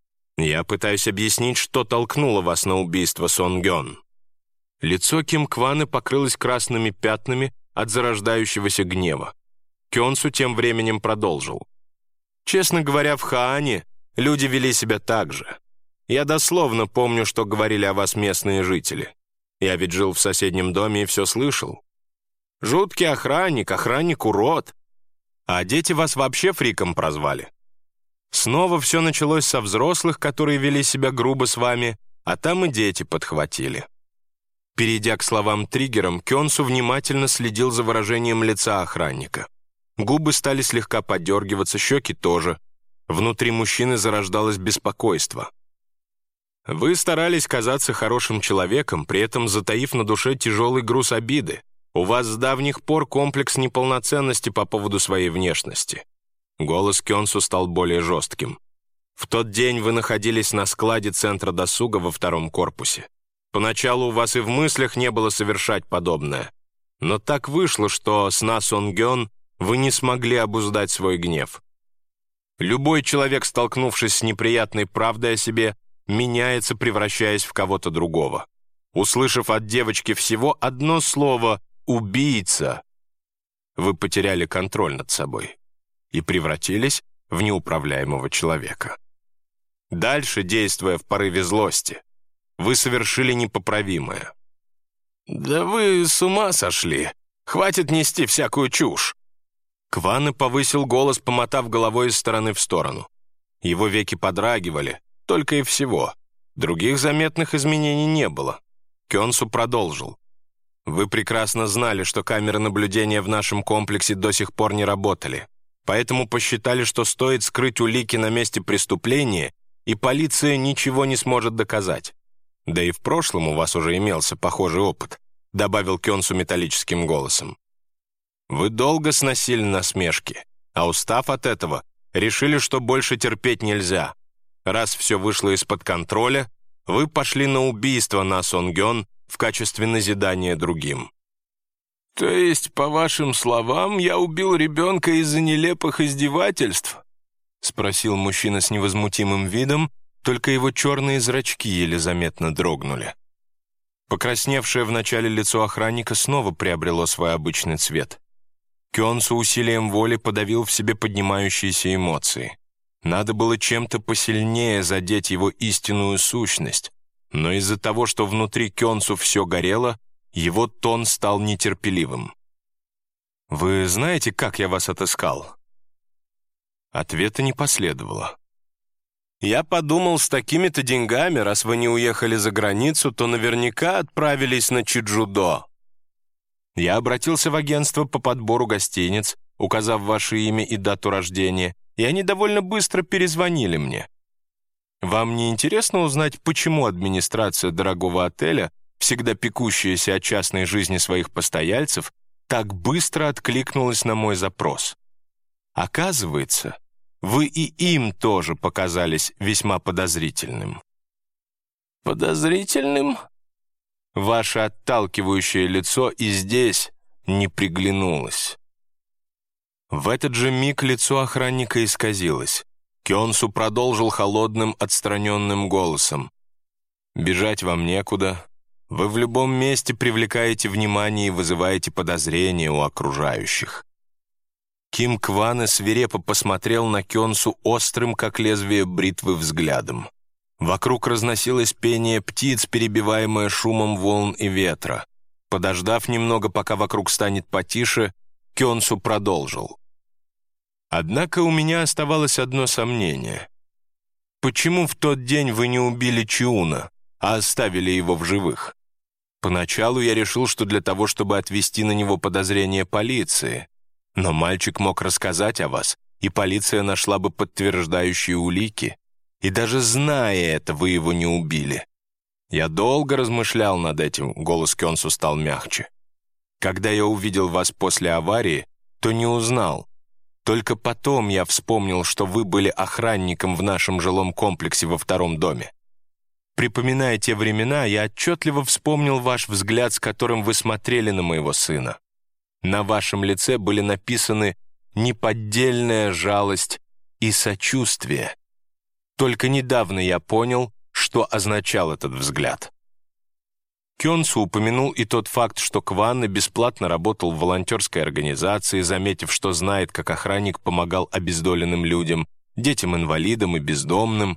Я пытаюсь объяснить, что толкнуло вас на убийство Сон Гён. Лицо Ким Квана покрылось красными пятнами от зарождающегося гнева. Кёнсу тем временем продолжил. Честно говоря, в Хаане люди вели себя так же. Я дословно помню, что говорили о вас местные жители. Я ведь жил в соседнем доме и все слышал. Жуткий охранник-урод. А дети вас вообще фриком прозвали. Снова все началось со взрослых, которые вели себя грубо с вами, а там и дети подхватили. Перейдя к словам-триггерам, Кёнсу внимательно следил за выражением лица охранника. Губы стали слегка подергиваться, щеки тоже. Внутри мужчины зарождалось беспокойство. Вы старались казаться хорошим человеком, при этом затаив на душе тяжелый груз обиды. У вас с давних пор комплекс неполноценности по поводу своей внешности. Голос Кёнсу стал более жестким. В тот день вы находились на складе Центра досуга во 2-м корпусе. Поначалу у вас и в мыслях не было совершать подобное. Но так вышло, что с На Сон Гён вы не смогли обуздать свой гнев. Любой человек, столкнувшись с неприятной правдой о себе, меняется, превращаясь в кого-то другого. Услышав от девочки всего одно слово «убийца», вы потеряли контроль над собой и превратились в неуправляемого человека. Дальше, действуя в порыве злости, вы совершили непоправимое. «Да вы с ума сошли! Хватит нести всякую чушь!» Кваны повысил голос, помотав головой из стороны в сторону. Его веки подрагивали, только и всего. Других заметных изменений не было. Кёнсу продолжил. «Вы прекрасно знали, что камеры наблюдения в нашем комплексе до сих пор не работали, поэтому посчитали, что стоит скрыть улики на месте преступления, и полиция ничего не сможет доказать. Да и в прошлом у вас уже имелся похожий опыт», добавил Кёнсу металлическим голосом. «Вы долго сносили насмешки, а устав от этого, решили, что больше терпеть нельзя. Раз все вышло из-под контроля, вы пошли на убийство На Сон Гён в качестве назидания другим». «То есть, по вашим словам, я убил ребенка из-за нелепых издевательств?» — спросил мужчина с невозмутимым видом, только его черные зрачки еле заметно дрогнули. Покрасневшее в начале лицо охранника снова приобрело свой обычный цвет. Кёнсу усилием воли подавил в себе поднимающиеся эмоции. Надо было чем-то посильнее задеть его истинную сущность, но из-за того, что внутри Кёнсу все горело, его тон стал нетерпеливым. «Вы знаете, как я вас отыскал?» Ответа не последовало. «Я подумал, с такими-то деньгами, раз вы не уехали за границу, то наверняка отправились на Чеджудо. Я обратился в агентство по подбору гостиниц, указав ваше имя и дату рождения, и они довольно быстро перезвонили мне. Вам не интересно узнать, почему администрация дорогого отеля, всегда пекущаяся о частной жизни своих постояльцев, так быстро откликнулась на мой запрос? Оказывается, вы и им тоже показались весьма подозрительным». «Подозрительным?» Ваше отталкивающее лицо и здесь не приглянулось. В этот же миг лицо охранника исказилось. Кёнсу продолжил холодным, отстраненным голосом. «Бежать вам некуда. Вы в любом месте привлекаете внимание и вызываете подозрения у окружающих». Ким Кване свирепо посмотрел на Кёнсу острым, как лезвие бритвы, взглядом. Вокруг разносилось пение птиц, перебиваемое шумом волн и ветра. Подождав немного, пока вокруг станет потише, Кёнсу продолжил. «Однако у меня оставалось одно сомнение. Почему в тот день вы не убили Чиуна, а оставили его в живых? Поначалу я решил, что для того, чтобы отвести на него подозрения полиции. Но мальчик мог рассказать о вас, и полиция нашла бы подтверждающие улики. И даже зная это, вы его не убили. Я долго размышлял над этим», — голос Кёнсу стал мягче. «Когда я увидел вас после аварии, то не узнал. Только потом я вспомнил, что вы были охранником в нашем жилом комплексе во 2-м доме. Припоминая те времена, я отчетливо вспомнил ваш взгляд, с которым вы смотрели на моего сына. На вашем лице были написаны неподдельная жалость и сочувствие. Только недавно я понял, что означал этот взгляд». Кёнсу упомянул и тот факт, что Кване бесплатно работал в волонтерской организации, заметив, что знает, как охранник помогал обездоленным людям, детям-инвалидам и бездомным.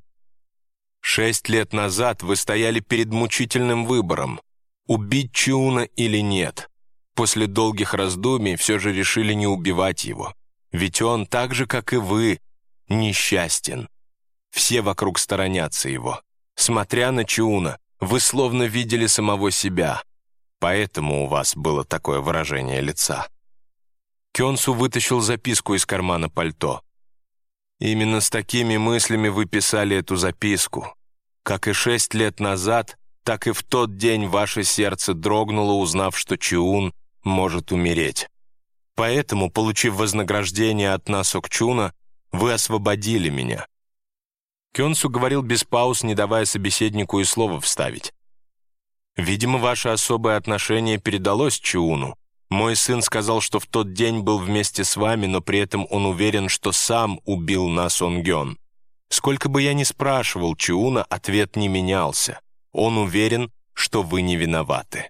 6 лет назад вы стояли перед мучительным выбором — убить Чиуна или нет. После долгих раздумий все же решили не убивать его, ведь он, так же, как и вы, несчастен. Все вокруг сторонятся его. Смотря на Чиуна, вы словно видели самого себя, поэтому у вас было такое выражение лица». Кёнсу вытащил записку из кармана пальто. «Именно с такими мыслями вы писали эту записку. Как и 6 лет назад, так и в тот день ваше сердце дрогнуло, узнав, что Чиун может умереть. Поэтому, получив вознаграждение от нас Окчуна, вы освободили меня». Кёнсу говорил без пауз, не давая собеседнику и слова вставить. «Видимо, ваше особое отношение передалось Чиуну. Мой сын сказал, что в тот день был вместе с вами, но при этом он уверен, что сам убил На Сонгён. Сколько бы я ни спрашивал Чиуна, ответ не менялся. Он уверен, что вы не виноваты».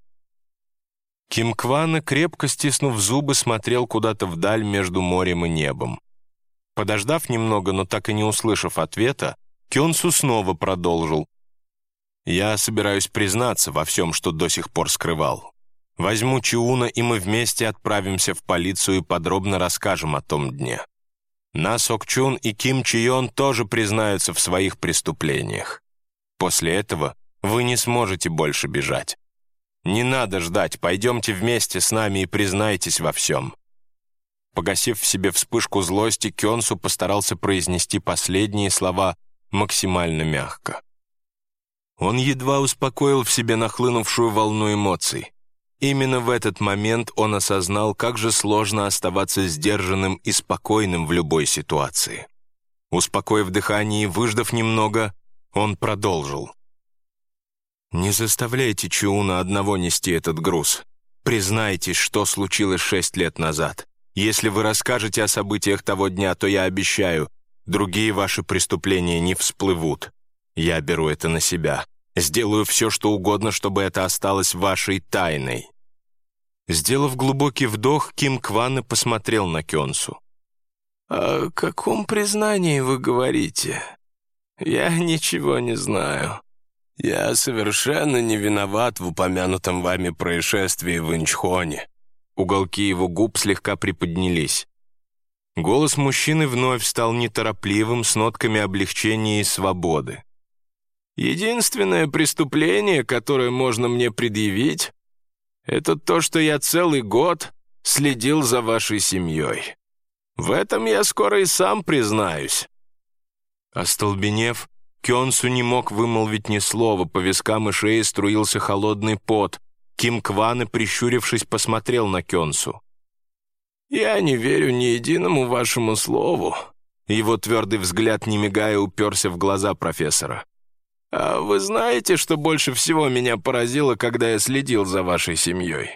Ким Квана, крепко стиснув зубы, смотрел куда-то вдаль между морем и небом. Подождав немного, но так и не услышав ответа, Кёнсу снова продолжил. «Я собираюсь признаться во всем, что до сих пор скрывал. Возьму Чиуна, и мы вместе отправимся в полицию и подробно расскажем о том дне. На Сокчун и Ким Чион тоже признаются в своих преступлениях. После этого вы не сможете больше бежать. Не надо ждать, пойдемте вместе с нами и признайтесь во всем». Погасив в себе вспышку злости, Кёнсу постарался произнести последние слова максимально мягко. Он едва успокоил в себе нахлынувшую волну эмоций. Именно в этот момент он осознал, как же сложно оставаться сдержанным и спокойным в любой ситуации. Успокоив дыхание и выждав немного, он продолжил. «Не заставляйте Чиуна одного нести этот груз. Признайтесь, что случилось 6 лет назад. Если вы расскажете о событиях того дня, то я обещаю, другие ваши преступления не всплывут. Я беру это на себя. Сделаю все, что угодно, чтобы это осталось вашей тайной». Сделав глубокий вдох, Ким Квана посмотрел на Кёнсу. «О каком признании вы говорите? Я ничего не знаю. Я совершенно не виноват в упомянутом вами происшествии в Инчхоне». Уголки его губ слегка приподнялись. Голос мужчины вновь стал неторопливым, с нотками облегчения и свободы. «Единственное преступление, которое можно мне предъявить, это то, что я целый год следил за вашей семьей. В этом я скоро и сам признаюсь». Остолбенев, Кёнсу не мог вымолвить ни слова, по вискам и шее струился холодный пот. Ким Квана, прищурившись, посмотрел на Кёнсу. «Я не верю ни единому вашему слову». Его твердый взгляд, не мигая, уперся в глаза профессора. «А вы знаете, что больше всего меня поразило, когда я следил за вашей семьей?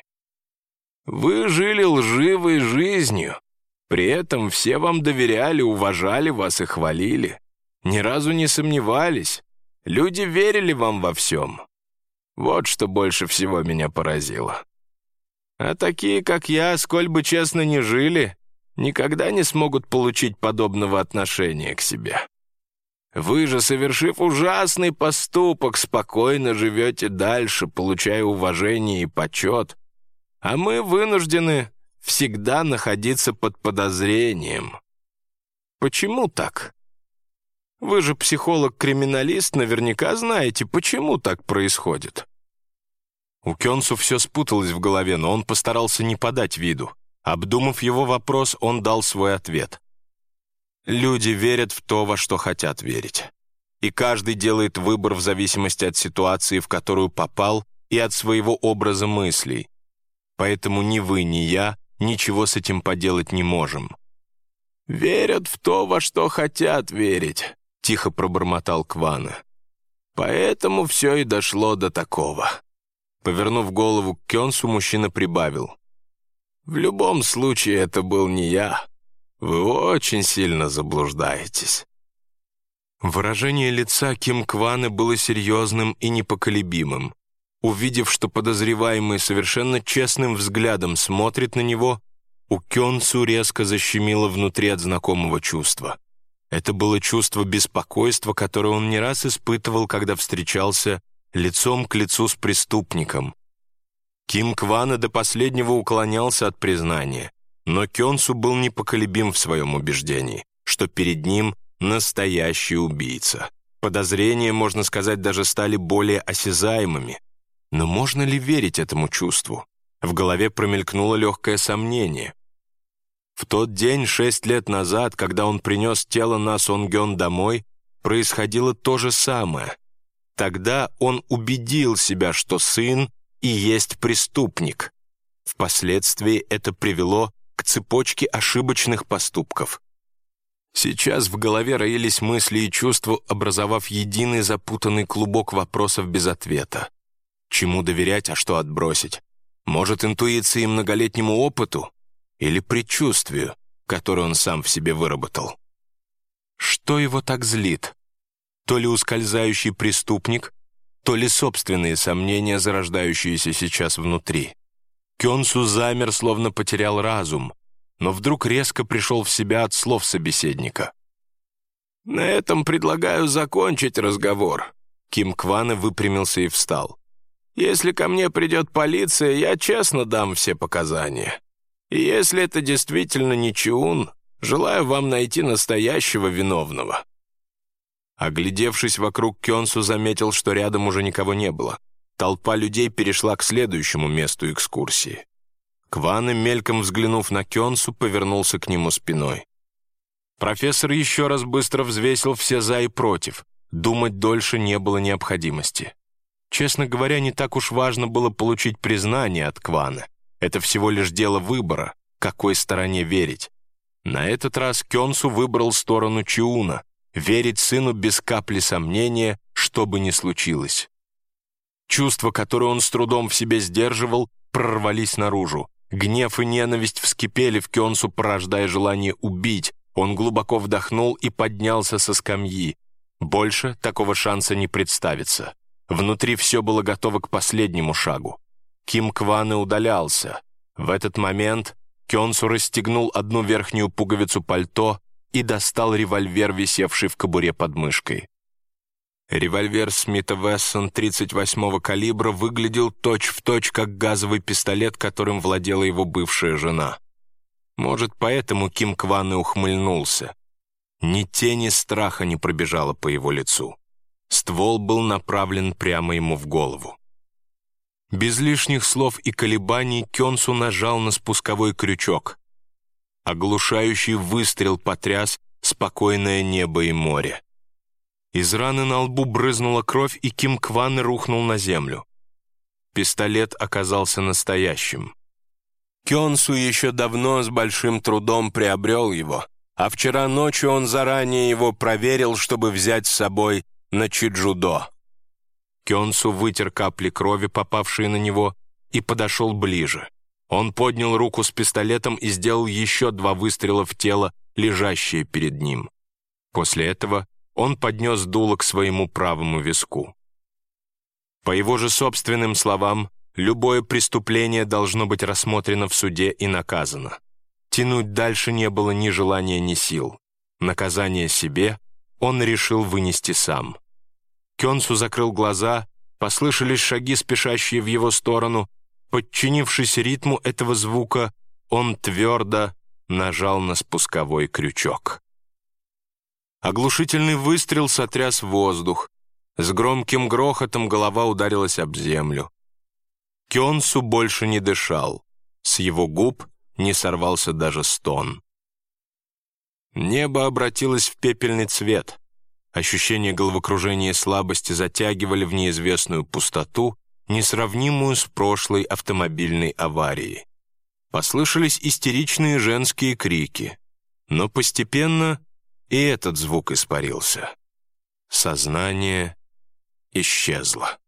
Вы жили лживой жизнью. При этом все вам доверяли, уважали вас и хвалили. Ни разу не сомневались. Люди верили вам во всем. Вот что больше всего меня поразило. А такие, как я, сколь бы честно ни жили, никогда не смогут получить подобного отношения к себе. Вы же, совершив ужасный поступок, спокойно живете дальше, получая уважение и почет, а мы вынуждены всегда находиться под подозрением. Почему так? Вы же психолог-криминалист, наверняка знаете, почему так происходит». У Кёнсу все спуталось в голове, но он постарался не подать виду. Обдумав его вопрос, он дал свой ответ. Люди верят в то, во что хотят верить. И каждый делает выбор в зависимости от ситуации, в которую попал, и от своего образа мыслей. Поэтому ни вы, ни я ничего с этим поделать не можем. «Верят в то, во что хотят верить», — тихо пробормотал Квана. «Поэтому все и дошло до такого». Повернув голову к Кёнсу, мужчина прибавил. «В любом случае, это был не я. Вы очень сильно заблуждаетесь». Выражение лица Ким Кваны было серьезным и непоколебимым. Увидев, что подозреваемый совершенно честным взглядом смотрит на него, у Кёнсу резко защемило внутри от знакомого чувства. Это было чувство беспокойства, которое он не раз испытывал, когда встречался лицом к лицу с преступником. Ким Квана до последнего уклонялся от признания, но Кёнсу был непоколебим в своем убеждении, что перед ним настоящий убийца. Подозрения, можно сказать, даже стали более осязаемыми. Но можно ли верить этому чувству? В голове промелькнуло легкое сомнение. В тот день, 6 лет назад, когда он принес тело На Сонгён домой, происходило то же самое. Тогда он убедил себя, что сын и есть преступник. Впоследствии это привело к цепочке ошибочных поступков. Сейчас в голове роились мысли и чувства, образовав единый запутанный клубок вопросов без ответа. Чему доверять, а что отбросить? Может, интуиции и многолетнему опыту? Или предчувствию, которое он сам в себе выработал? Что его так злит? То ли ускользающий преступник, то ли собственные сомнения, зарождающиеся сейчас внутри. Кёнсу замер, словно потерял разум, но вдруг резко пришел в себя от слов собеседника. «На этом предлагаю закончить разговор». Ким Кване выпрямился и встал. «Если ко мне придет полиция, я честно дам все показания. И если это действительно не Чиун, желаю вам найти настоящего виновного». Оглядевшись вокруг, Кёнсу заметил, что рядом уже никого не было. Толпа людей перешла к следующему месту экскурсии. Кване, мельком взглянув на Кёнсу, повернулся к нему спиной. Профессор еще раз быстро взвесил все «за» и «против». Думать дольше не было необходимости. Честно говоря, не так уж важно было получить признание от Кване. Это всего лишь дело выбора, какой стороне верить. На этот раз Кёнсу выбрал сторону Чиуна, верить сыну без капли сомнения, что бы ни случилось. Чувства, которые он с трудом в себе сдерживал, прорвались наружу. Гнев и ненависть вскипели в Кёнсу, порождая желание убить. Он глубоко вдохнул и поднялся со скамьи. Больше такого шанса не представится. Внутри все было готово к последнему шагу. Ким Кване удалялся. В этот момент Кёнсу расстегнул одну верхнюю пуговицу пальто и достал револьвер, висевший в кобуре под мышкой. Револьвер Смита Вессон 38-го калибра выглядел точь-в-точь, как газовый пистолет, которым владела его бывшая жена. Может, поэтому Ким Кване ухмыльнулся. Ни тени страха не пробежало по его лицу. Ствол был направлен прямо ему в голову. Без лишних слов и колебаний Кёнсу нажал на спусковой крючок. Оглушающий выстрел потряс спокойное небо и море. Из раны на лбу брызнула кровь, и Ким Кване рухнул на землю. Пистолет оказался настоящим. Кёнсу еще давно с большим трудом приобрел его, а вчера ночью он заранее его проверил, чтобы взять с собой на Чиджудо. Кёнсу вытер капли крови, попавшие на него, и подошел ближе. Он поднял руку с пистолетом и сделал еще 2 выстрела в тело, лежащее перед ним. После этого он поднес дуло к своему правому виску. По его же собственным словам, любое преступление должно быть рассмотрено в суде и наказано. Тянуть дальше не было ни желания, ни сил. Наказание себе он решил вынести сам. Кёнсу закрыл глаза, послышались шаги, спешащие в его сторону. Подчинившись ритму этого звука, он твердо нажал на спусковой крючок. Оглушительный выстрел сотряс воздух. С громким грохотом голова ударилась об землю. Кёнсу больше не дышал. С его губ не сорвался даже стон. Небо обратилось в пепельный цвет. Ощущение головокружения и слабости затягивали в неизвестную пустоту, несравнимую с прошлой автомобильной аварией. Послышались истеричные женские крики, но постепенно и этот звук испарился. Сознание исчезло.